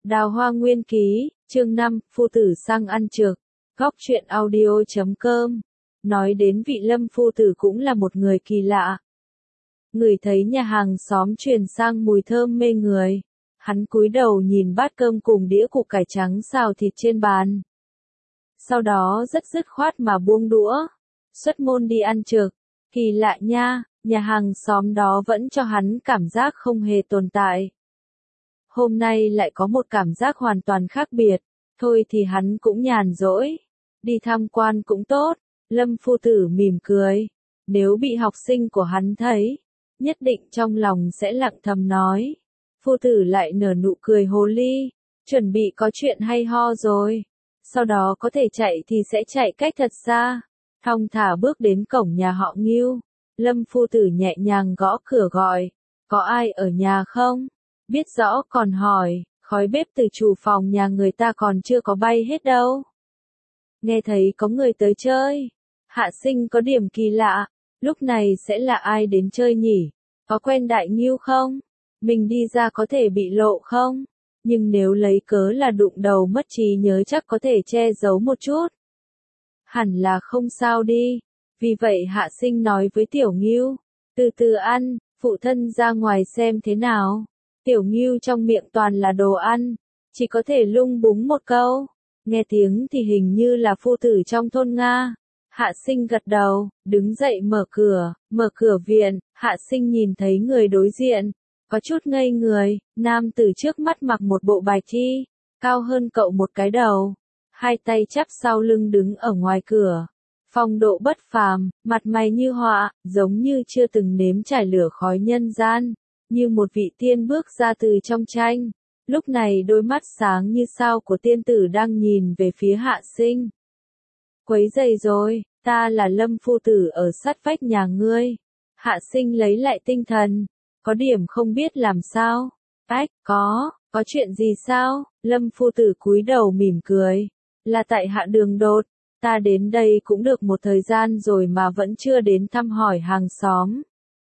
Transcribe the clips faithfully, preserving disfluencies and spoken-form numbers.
Đào Hoa Nguyên Ký, chương năm, phu tử sang ăn trực. Góc truyện audio chấm com. Nói đến vị Lâm phu tử cũng là một người kỳ lạ. Người thấy nhà hàng xóm truyền sang mùi thơm mê người. Hắn cúi đầu nhìn bát cơm cùng đĩa củ cải trắng xào thịt trên bàn. Sau đó rất dứt khoát mà buông đũa. Xuất môn đi ăn trực. Kỳ lạ nha, nhà hàng xóm đó vẫn cho hắn cảm giác không hề tồn tại. Hôm nay lại có một cảm giác hoàn toàn khác biệt, thôi thì hắn cũng nhàn rỗi. Đi tham quan cũng tốt, Lâm phu tử mỉm cười. Nếu bị học sinh của hắn thấy, nhất định trong lòng sẽ lặng thầm nói. Phu tử lại nở nụ cười hồ ly, chuẩn bị có chuyện hay ho rồi. Sau đó có thể chạy thì sẽ chạy cách thật xa. Thong thả bước đến cổng nhà họ Ngưu. Lâm phu tử nhẹ nhàng gõ cửa gọi, có ai ở nhà không? Biết rõ còn hỏi, khói bếp từ chủ phòng nhà người ta còn chưa có bay hết đâu. Nghe thấy có người tới chơi. Hạ Sinh có điểm kỳ lạ, lúc này sẽ là ai đến chơi nhỉ? Có quen Đại Ngưu không? Mình đi ra có thể bị lộ không? Nhưng nếu lấy cớ là đụng đầu mất trí nhớ chắc có thể che giấu một chút. Hẳn là không sao đi. Vì vậy Hạ Sinh nói với Tiểu Ngưu, từ từ ăn, phụ thân ra ngoài xem thế nào. Tiểu Ngưu trong miệng toàn là đồ ăn, chỉ có thể lung búng một câu. Nghe tiếng thì hình như là phu tử trong thôn Nga. Hạ Sinh gật đầu, đứng dậy mở cửa, mở cửa viện. Hạ Sinh nhìn thấy người đối diện, có chút ngây người. Nam tử trước mắt mặc một bộ bài thi, cao hơn cậu một cái đầu, hai tay chắp sau lưng đứng ở ngoài cửa. Phong độ bất phàm, mặt mày như họa, giống như chưa từng nếm trải lửa khói nhân gian, như một vị tiên bước ra từ trong tranh. Lúc này đôi mắt sáng như sao của tiên tử đang nhìn về phía Hạ Sinh. Quấy rầy rồi, ta là Lâm phu tử ở sát vách nhà ngươi. Hạ Sinh lấy lại tinh thần, có điểm không biết làm sao. Ách, có, có chuyện gì sao? Lâm phu tử cúi đầu mỉm cười, là tại Hạ Đường đột. Ta đến đây cũng được một thời gian rồi mà vẫn chưa đến thăm hỏi hàng xóm.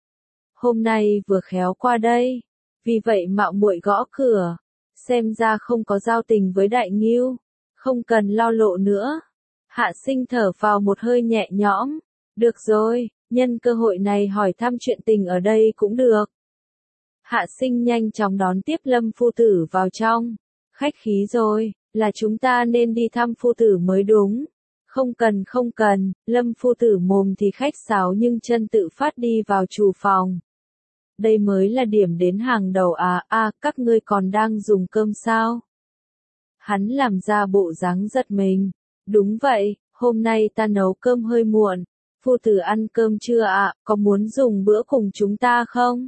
Hôm nay vừa khéo qua đây, vì vậy mạo muội gõ cửa, xem ra không có giao tình với Đại Ngưu, không cần lo lộ nữa. Hạ Sinh thở vào một hơi nhẹ nhõm, được rồi, nhân cơ hội này hỏi thăm chuyện tình ở đây cũng được. Hạ Sinh nhanh chóng đón tiếp Lâm phu tử vào trong, khách khí rồi, là chúng ta nên đi thăm phu tử mới đúng. Không cần không cần, Lâm phu tử mồm thì khách sáo nhưng chân tự phát đi vào chủ phòng. Đây mới là điểm đến hàng đầu à, à, các ngươi còn đang dùng cơm sao? Hắn làm ra bộ dáng giật mình. Đúng vậy, hôm nay ta nấu cơm hơi muộn. Phu tử ăn cơm chưa ạ, à? Có muốn dùng bữa cùng chúng ta không?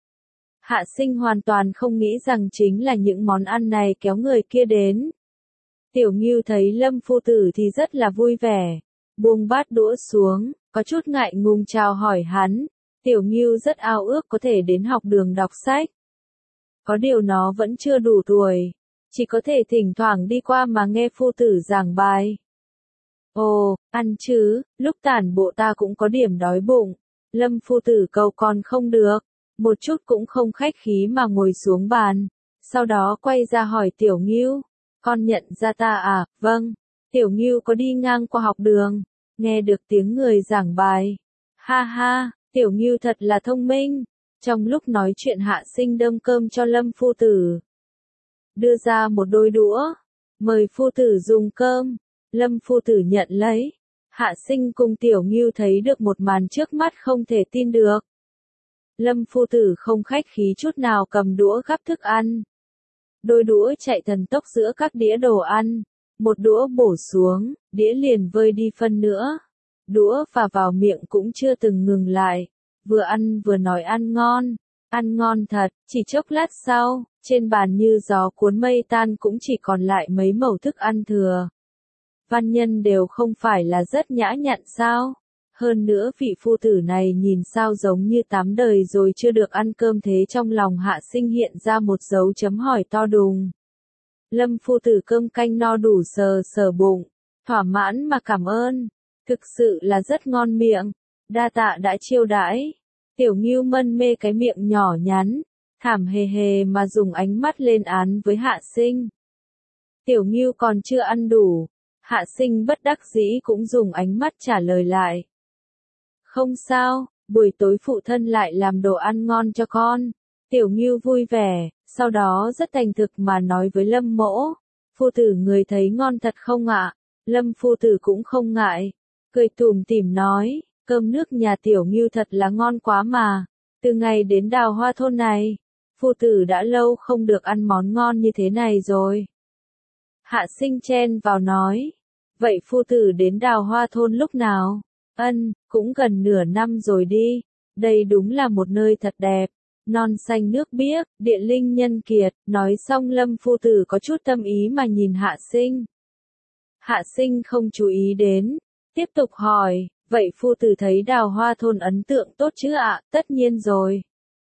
Hạ Sinh hoàn toàn không nghĩ rằng chính là những món ăn này kéo người kia đến. Tiểu Ngưu thấy Lâm phu tử thì rất là vui vẻ, buông bát đũa xuống, có chút ngại ngùng chào hỏi hắn. Tiểu Ngưu rất ao ước có thể đến học đường đọc sách. Có điều nó vẫn chưa đủ tuổi, chỉ có thể thỉnh thoảng đi qua mà nghe phu tử giảng bài. Ồ, ăn chứ, lúc tản bộ ta cũng có điểm đói bụng. Lâm phu tử cầu còn không được, một chút cũng không khách khí mà ngồi xuống bàn, sau đó quay ra hỏi Tiểu Ngưu. Con nhận ra ta à? Vâng. Tiểu Ngưu có đi ngang qua học đường, nghe được tiếng người giảng bài. Ha ha, Tiểu Ngưu thật là thông minh. Trong lúc nói chuyện Hạ Sinh đơm cơm cho Lâm phu tử, đưa ra một đôi đũa, mời phu tử dùng cơm. Lâm phu tử nhận lấy. Hạ Sinh cùng Tiểu Ngưu thấy được một màn trước mắt không thể tin được. Lâm phu tử không khách khí chút nào cầm đũa gắp thức ăn. Đôi đũa chạy thần tốc giữa các đĩa đồ ăn, một đũa bổ xuống, đĩa liền vơi đi phân nữa. Đũa và vào miệng cũng chưa từng ngừng lại, vừa ăn vừa nói ăn ngon, ăn ngon thật. Chỉ chốc lát sau, trên bàn như gió cuốn mây tan cũng chỉ còn lại mấy mẩu thức ăn thừa. Văn nhân đều không phải là rất nhã nhặn sao? Hơn nữa vị phu tử này nhìn sao giống như tám đời rồi chưa được ăn cơm thế. Trong lòng Hạ Sinh hiện ra một dấu chấm hỏi to đùng. Lâm phu tử cơm canh no đủ sờ sờ bụng, thỏa mãn mà cảm ơn, thực sự là rất ngon miệng, đa tạ đã chiêu đãi. Tiểu Ngưu mân mê cái miệng nhỏ nhắn, thảm hề hề mà dùng ánh mắt lên án với Hạ Sinh. Tiểu Ngưu còn chưa ăn đủ. Hạ Sinh bất đắc dĩ cũng dùng ánh mắt trả lời lại. Không sao, buổi tối phụ thân lại làm đồ ăn ngon cho con. Tiểu Ngưu vui vẻ, sau đó rất thành thực mà nói với Lâm Mỗ. Phu tử người thấy ngon thật không ạ? Lâm phu tử cũng không ngại. Cười tủm tỉm nói, cơm nước nhà Tiểu Ngưu thật là ngon quá mà. Từ ngày đến Đào Hoa thôn này, phu tử đã lâu không được ăn món ngon như thế này rồi. Hạ Sinh chen vào nói, vậy phu tử đến Đào Hoa thôn lúc nào? Ân, cũng gần nửa năm rồi đi. Đây đúng là một nơi thật đẹp. Non xanh nước biếc, địa linh nhân kiệt. Nói xong Lâm phu tử có chút tâm ý mà nhìn Hạ Sinh. Hạ Sinh không chú ý đến, tiếp tục hỏi, vậy phu tử thấy Đào Hoa thôn ấn tượng tốt chứ ạ? Tất nhiên rồi.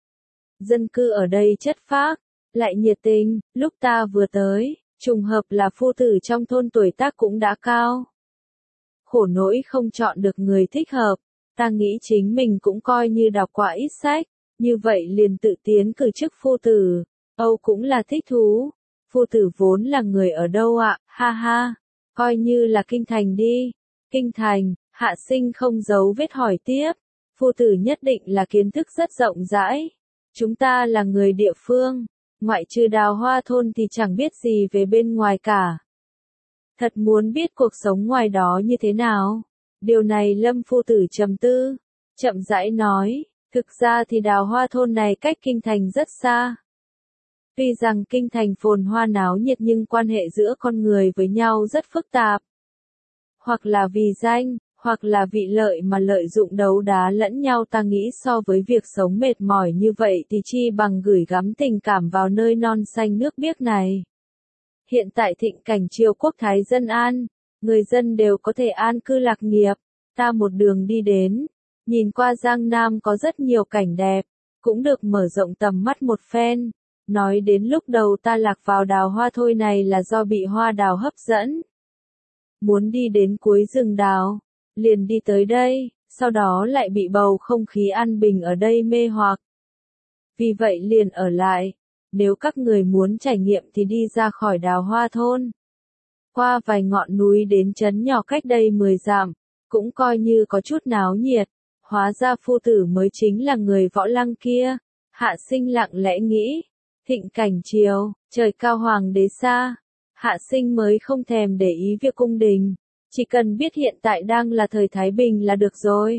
Dân cư ở đây chất phác, lại nhiệt tình. Lúc ta vừa tới, trùng hợp là phu tử trong thôn tuổi tác cũng đã cao. Khổ nỗi không chọn được người thích hợp. Ta nghĩ chính mình cũng coi như đọc qua ít sách, như vậy liền tự tiến cử chức phu tử. Âu cũng là thích thú. Phu tử vốn là người ở đâu ạ? Ha ha, coi như là kinh thành đi. Kinh thành. Hạ Sinh không giấu vết hỏi tiếp. Phu tử nhất định là kiến thức rất rộng rãi. Chúng ta là người địa phương, ngoại trừ Đào Hoa thôn thì chẳng biết gì về bên ngoài cả. Thật muốn biết cuộc sống ngoài đó như thế nào. Điều này Lâm phu tử trầm tư, chậm rãi nói, thực ra thì Đào Hoa thôn này cách kinh thành rất xa. Tuy rằng kinh thành phồn hoa náo nhiệt nhưng quan hệ giữa con người với nhau rất phức tạp. Hoặc là vì danh, hoặc là vị lợi mà lợi dụng đấu đá lẫn nhau, ta nghĩ so với việc sống mệt mỏi như vậy thì chi bằng gửi gắm tình cảm vào nơi non xanh nước biếc này. Hiện tại thịnh cảnh triều quốc thái dân an, người dân đều có thể an cư lạc nghiệp. Ta một đường đi đến, nhìn qua Giang Nam có rất nhiều cảnh đẹp, cũng được mở rộng tầm mắt một phen. Nói đến lúc đầu ta lạc vào Đào Hoa thôi này là do bị hoa đào hấp dẫn. Muốn đi đến cuối rừng đào, liền đi tới đây, sau đó lại bị bầu không khí an bình ở đây mê hoặc. Vì vậy liền ở lại, nếu các người muốn trải nghiệm thì đi ra khỏi Đào Hoa thôn. Qua vài ngọn núi đến trấn nhỏ cách đây mười dặm, cũng coi như có chút náo nhiệt, hóa ra phu tử mới chính là người Võ Lăng kia. Hạ Sinh lặng lẽ nghĩ, thịnh cảnh triều, trời cao hoàng đế xa. Hạ Sinh mới không thèm để ý việc cung đình. Chỉ cần biết hiện tại đang là thời Thái Bình là được rồi.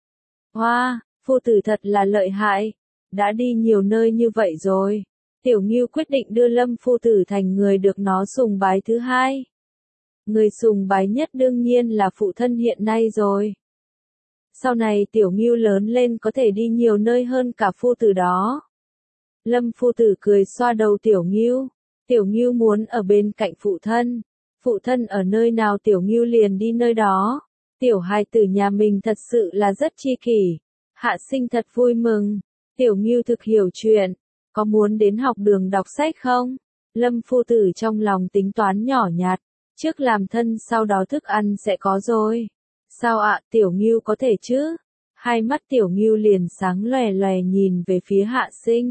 Hoa, phu tử thật là lợi hại. Đã đi nhiều nơi như vậy rồi. Tiểu Ngưu quyết định đưa Lâm phu tử thành người được nó sùng bái thứ hai. Người sùng bái nhất đương nhiên là phụ thân hiện nay rồi. Sau này Tiểu Ngưu lớn lên có thể đi nhiều nơi hơn cả phu tử đó. Lâm phu tử cười xoa đầu Tiểu Ngưu. Tiểu Ngưu muốn ở bên cạnh phụ thân. Phụ thân ở nơi nào Tiểu Ngưu liền đi nơi đó. Tiểu hài tử nhà mình thật sự là rất chi kỷ. Hạ Sinh thật vui mừng. Tiểu Ngưu thực hiểu chuyện. Có muốn đến học đường đọc sách không? Lâm phu tử trong lòng tính toán nhỏ nhặt. Trước làm thân sau đó thức ăn sẽ có rồi. Sao ạ, Tiểu Ngưu có thể chứ? Hai mắt Tiểu Ngưu liền sáng lòe lòe nhìn về phía Hạ Sinh.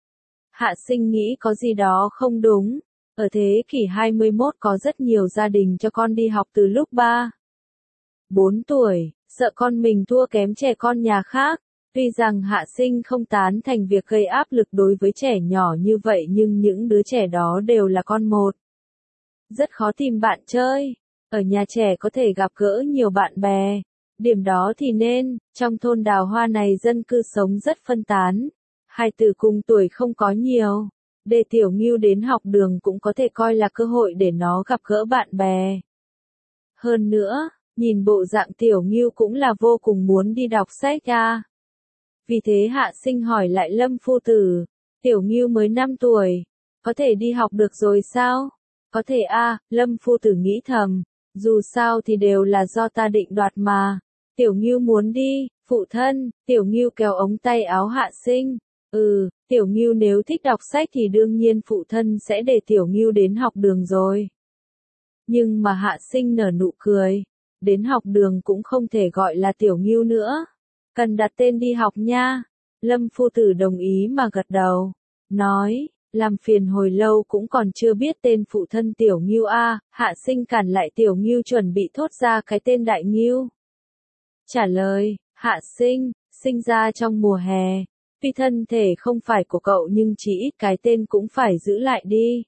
Hạ Sinh nghĩ có gì đó không đúng. Ở thế kỷ hai mươi mốt có rất nhiều gia đình cho con đi học từ lúc ba, bốn tuổi, sợ con mình thua kém trẻ con nhà khác. Tuy rằng Hạ Sinh không tán thành việc gây áp lực đối với trẻ nhỏ như vậy nhưng những đứa trẻ đó đều là con một. Rất khó tìm bạn chơi. Ở nhà trẻ có thể gặp gỡ nhiều bạn bè. Điểm đó thì nên, trong thôn Đào Hoa này dân cư sống rất phân tán. Hai tử cùng tuổi không có nhiều. Để Tiểu Ngưu đến học đường cũng có thể coi là cơ hội để nó gặp gỡ bạn bè. Hơn nữa, nhìn bộ dạng Tiểu Ngưu cũng là vô cùng muốn đi đọc sách à. Vì thế Hạ Sinh hỏi lại Lâm phu tử, Tiểu Ngưu mới năm tuổi, có thể đi học được rồi sao? Có thể a, Lâm phu tử nghĩ thầm, dù sao thì đều là do ta định đoạt mà. Tiểu Ngưu muốn đi, phụ thân. Tiểu Ngưu kéo ống tay áo Hạ Sinh. Ừ, Tiểu Ngưu nếu thích đọc sách thì đương nhiên phụ thân sẽ để Tiểu Ngưu đến học đường rồi. Nhưng mà Hạ Sinh nở nụ cười, đến học đường cũng không thể gọi là Tiểu Ngưu nữa. Cần đặt tên đi học nha. Lâm phu tử đồng ý mà gật đầu, nói, làm phiền hồi lâu cũng còn chưa biết tên phụ thân Tiểu Ngưu a, Hạ Sinh cản lại Tiểu Ngưu chuẩn bị thốt ra cái tên Đại Ngưu. Trả lời, Hạ Sinh, sinh ra trong mùa hè, tuy thân thể không phải của cậu nhưng chỉ ít cái tên cũng phải giữ lại đi.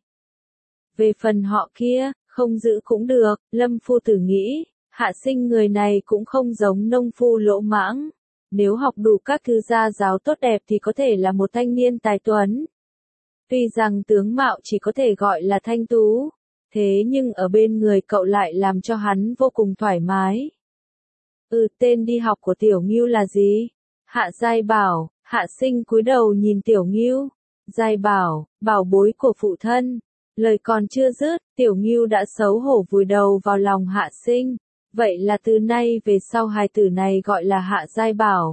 Về phần họ kia, không giữ cũng được, Lâm Phu Tử nghĩ, Hạ Sinh người này cũng không giống nông phu lỗ mãng. Nếu học đủ các thứ gia giáo tốt đẹp thì có thể là một thanh niên tài tuấn. Tuy rằng tướng mạo chỉ có thể gọi là thanh tú, thế nhưng ở bên người cậu lại làm cho hắn vô cùng thoải mái. Ừ, tên đi học của Tiểu Ngưu là gì? Hạ Giai Bảo. Hạ Sinh cúi đầu nhìn Tiểu Ngưu. Giai Bảo, bảo bối của phụ thân. Lời còn chưa dứt, Tiểu Ngưu đã xấu hổ vùi đầu vào lòng Hạ Sinh. Vậy là từ nay về sau hài tử này gọi là Hạ Giai Bảo.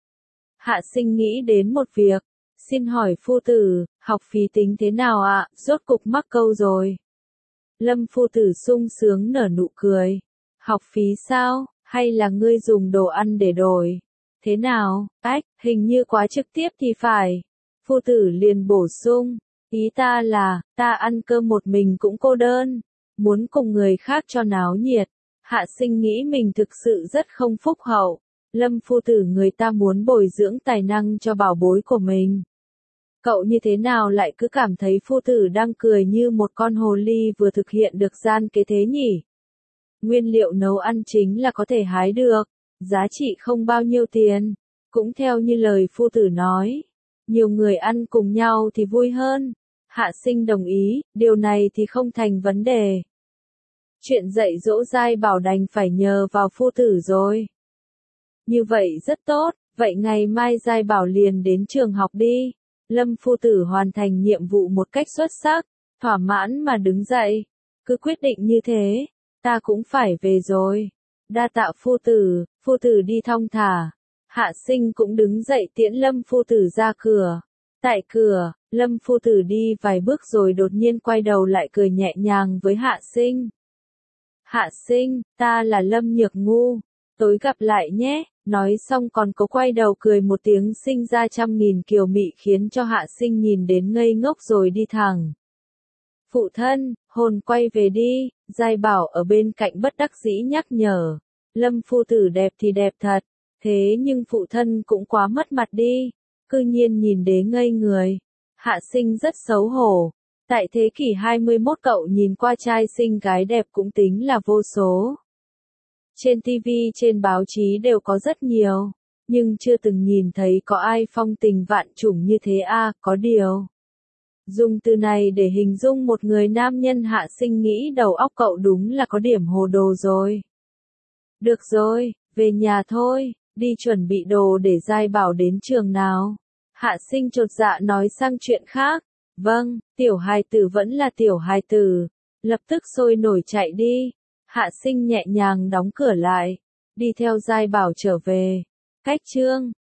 Hạ Sinh nghĩ đến một việc. Xin hỏi phu tử, học phí tính thế nào ạ? Rốt cục mắc câu rồi. Lâm Phu Tử sung sướng nở nụ cười. Học phí sao? Hay là ngươi dùng đồ ăn để đổi? Thế nào? Ách, hình như quá trực tiếp thì phải. Phu Tử liền bổ sung. Ý ta là, ta ăn cơm một mình cũng cô đơn. Muốn cùng người khác cho náo nhiệt. Hạ Sinh nghĩ mình thực sự rất không phúc hậu. Lâm Phu Tử người ta muốn bồi dưỡng tài năng cho bảo bối của mình. Cậu như thế nào lại cứ cảm thấy Phu Tử đang cười như một con hồ ly vừa thực hiện được gian kế thế nhỉ? Nguyên liệu nấu ăn chính là có thể hái được, giá trị không bao nhiêu tiền. Cũng theo như lời Phu Tử nói, nhiều người ăn cùng nhau thì vui hơn. Hạ Sinh đồng ý, điều này thì không thành vấn đề. Chuyện dạy dỗ Giai Bảo đành phải nhờ vào Phu Tử rồi. Như vậy rất tốt, vậy ngày mai Giai Bảo liền đến trường học đi. Lâm Phu Tử hoàn thành nhiệm vụ một cách xuất sắc, thỏa mãn mà đứng dậy. Cứ quyết định như thế, ta cũng phải về rồi. Đa tạ Phu Tử, Phu Tử đi thong thả. Hạ Sinh cũng đứng dậy tiễn Lâm Phu Tử ra cửa. Tại cửa, Lâm Phu Tử đi vài bước rồi đột nhiên quay đầu lại cười nhẹ nhàng với Hạ Sinh. Hạ Sinh, ta là Lâm Nhược Ngu. Tối gặp lại nhé. Nói xong còn có quay đầu cười một tiếng sinh ra trăm nghìn kiều mị khiến cho Hạ Sinh nhìn đến ngây ngốc rồi đi thẳng. Phụ thân, hồn quay về đi, Giai Bảo ở bên cạnh bất đắc dĩ nhắc nhở. Lâm Phu Tử đẹp thì đẹp thật, thế nhưng phụ thân cũng quá mất mặt đi. Cư nhiên nhìn đế ngây người. Hạ Sinh rất xấu hổ. Tại thế kỷ hai mươi mốt cậu nhìn qua trai xinh gái đẹp cũng tính là vô số. Trên ti vi trên báo chí đều có rất nhiều, nhưng chưa từng nhìn thấy có ai phong tình vạn trùng như thế a, à, có điều. Dùng từ này để hình dung một người nam nhân. Hạ Sinh nghĩ đầu óc cậu đúng là có điểm hồ đồ rồi. Được rồi, về nhà thôi, đi chuẩn bị đồ để Giai Bảo đến trường nào. Hạ Sinh chột dạ nói sang chuyện khác. Vâng, tiểu hài tử vẫn là tiểu hài tử. Lập tức sôi nổi chạy đi. Hạ Sinh nhẹ nhàng đóng cửa lại, đi theo Giai Bảo trở về. Cách chương